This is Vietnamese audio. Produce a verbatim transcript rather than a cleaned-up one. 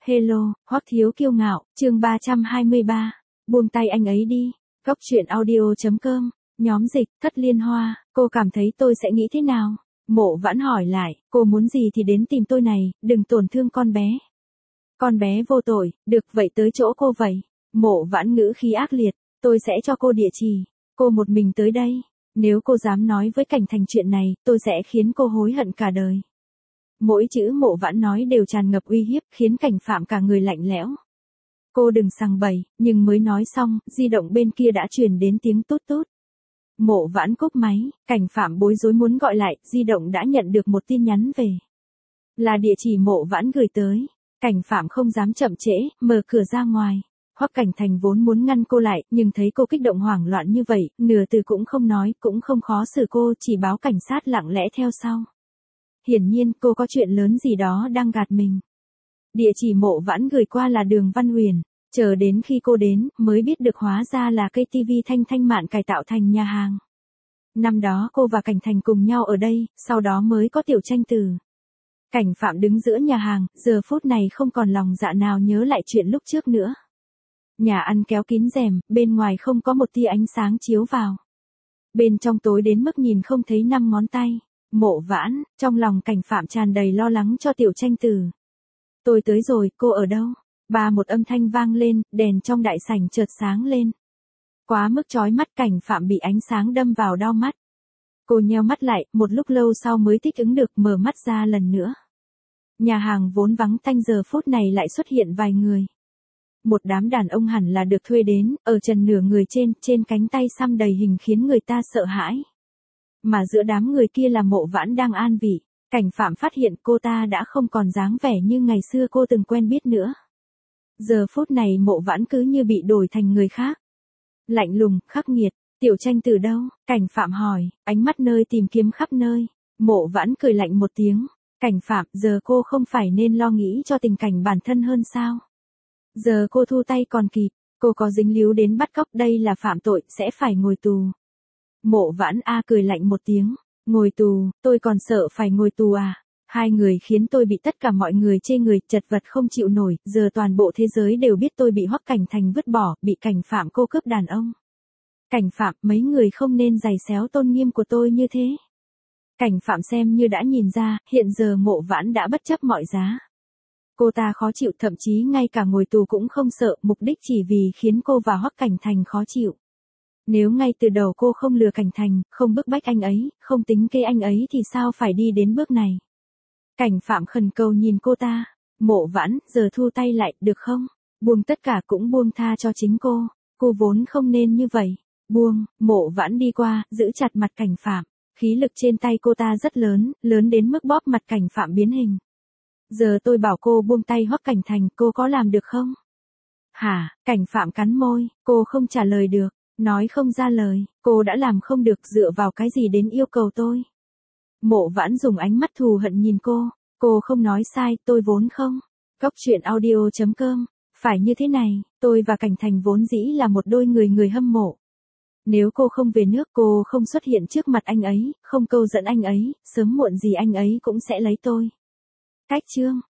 Hello, Hoắc Thiếu Kiêu Ngạo, chương ba trăm hai mươi ba. Buông tay anh ấy đi. Góc truyện audio.com, nhóm dịch, Thất Liên Hoa, cô cảm thấy tôi sẽ nghĩ thế nào? Mộ Vãn hỏi lại, cô muốn gì thì đến tìm tôi này, đừng tổn thương con bé. Con bé vô tội, được vậy tới chỗ cô vậy. Mộ Vãn ngữ khí ác liệt, tôi sẽ cho cô địa chỉ, cô một mình tới đây. Nếu cô dám nói với Cảnh Thành chuyện này, tôi sẽ khiến cô hối hận cả đời. Mỗi chữ Mộ Vãn nói đều tràn ngập uy hiếp, khiến Cảnh Phạm cả người lạnh lẽo. Cô đừng sằng bậy, nhưng mới nói xong, di động bên kia đã truyền đến tiếng tút tút. Mộ Vãn cúp máy, Cảnh Phạm bối rối muốn gọi lại, di động đã nhận được một tin nhắn về. Là địa chỉ Mộ Vãn gửi tới. Cảnh Phạm không dám chậm trễ, mở cửa ra ngoài. Hoắc Cảnh Thành vốn muốn ngăn cô lại, nhưng thấy cô kích động hoảng loạn như vậy, nửa từ cũng không nói, cũng không khó xử cô, chỉ báo cảnh sát lặng lẽ theo sau. Hiển nhiên cô có chuyện lớn gì đó đang gạt mình. Địa chỉ Mộ Vãn gửi qua là đường Văn Huyền. Chờ đến khi cô đến, mới biết được hóa ra là cây tivi Thanh Thanh Mạn cải tạo thành nhà hàng. Năm đó cô và Cảnh Thành cùng nhau ở đây, sau đó mới có Tiểu Tranh Tử. Cảnh Phạm đứng giữa nhà hàng, giờ phút này không còn lòng dạ nào nhớ lại chuyện lúc trước nữa. Nhà ăn kéo kín rèm, bên ngoài không có một tia ánh sáng chiếu vào. Bên trong tối đến mức nhìn không thấy năm ngón tay. Mộ Vãn, trong lòng Cảnh Phạm tràn đầy lo lắng cho Tiểu Tranh Tử. Tôi tới rồi, cô ở đâu? Ba một âm thanh vang lên, đèn trong đại sảnh chợt sáng lên. Quá mức chói mắt, Cảnh Phạm bị ánh sáng đâm vào đau mắt. Cô nheo mắt lại, một lúc lâu sau mới thích ứng được, mở mắt ra lần nữa. Nhà hàng vốn vắng tanh giờ phút này lại xuất hiện vài người. Một đám đàn ông hẳn là được thuê đến, ở trần nửa người trên, trên cánh tay xăm đầy hình khiến người ta sợ hãi. Mà giữa đám người kia là Mộ Vãn đang an vị. Cảnh Phạm phát hiện cô ta đã không còn dáng vẻ như ngày xưa cô từng quen biết nữa. Giờ phút này Mộ Vãn cứ như bị đổi thành người khác. Lạnh lùng, khắc nghiệt. Tiểu Tranh Tử đâu? Cảnh Phạm hỏi, ánh mắt nơi tìm kiếm khắp nơi. Mộ Vãn cười lạnh một tiếng. Cảnh Phạm, giờ cô không phải nên lo nghĩ cho tình cảnh bản thân hơn sao? Giờ cô thu tay còn kịp, cô có dính líu đến bắt cóc, đây là phạm tội, sẽ phải ngồi tù. Mộ Vãn a cười lạnh một tiếng, ngồi tù, tôi còn sợ phải ngồi tù à? Hai người khiến tôi bị tất cả mọi người chê người, chật vật không chịu nổi, giờ toàn bộ thế giới đều biết tôi bị Hoắc Cảnh Thành vứt bỏ, bị Cảnh Phạm cô cướp đàn ông. Cảnh Phạm, mấy người không nên giày xéo tôn nghiêm của tôi như thế. Cảnh Phạm xem như đã nhìn ra, hiện giờ Mộ Vãn đã bất chấp mọi giá. Cô ta khó chịu, thậm chí ngay cả ngồi tù cũng không sợ, mục đích chỉ vì khiến cô và Hoắc Cảnh Thành khó chịu. Nếu ngay từ đầu cô không lừa Cảnh Thành, không bức bách anh ấy, không tính kế anh ấy thì sao phải đi đến bước này. Cảnh Phạm khẩn cầu nhìn cô ta. Mộ Vãn, giờ thu tay lại, được không? Buông tất cả cũng buông tha cho chính cô. Cô vốn không nên như vậy. Buông. Mộ Vãn đi qua, giữ chặt mặt Cảnh Phạm. Khí lực trên tay cô ta rất lớn, lớn đến mức bóp mặt Cảnh Phạm biến hình. Giờ tôi bảo cô buông tay Hoắc Cảnh Thành, cô có làm được không? Hả? Cảnh Phạm cắn môi, cô không trả lời được, nói không ra lời, cô đã làm không được, dựa vào cái gì đến yêu cầu tôi? Mộ Vãn dùng ánh mắt thù hận nhìn cô, cô không nói sai, tôi vốn không. Góc truyện audio.com, phải như thế này, tôi và Cảnh Thành vốn dĩ là một đôi người người hâm mộ. Nếu cô không về nước, cô không xuất hiện trước mặt anh ấy, không câu dẫn anh ấy, sớm muộn gì anh ấy cũng sẽ lấy tôi. Cách chương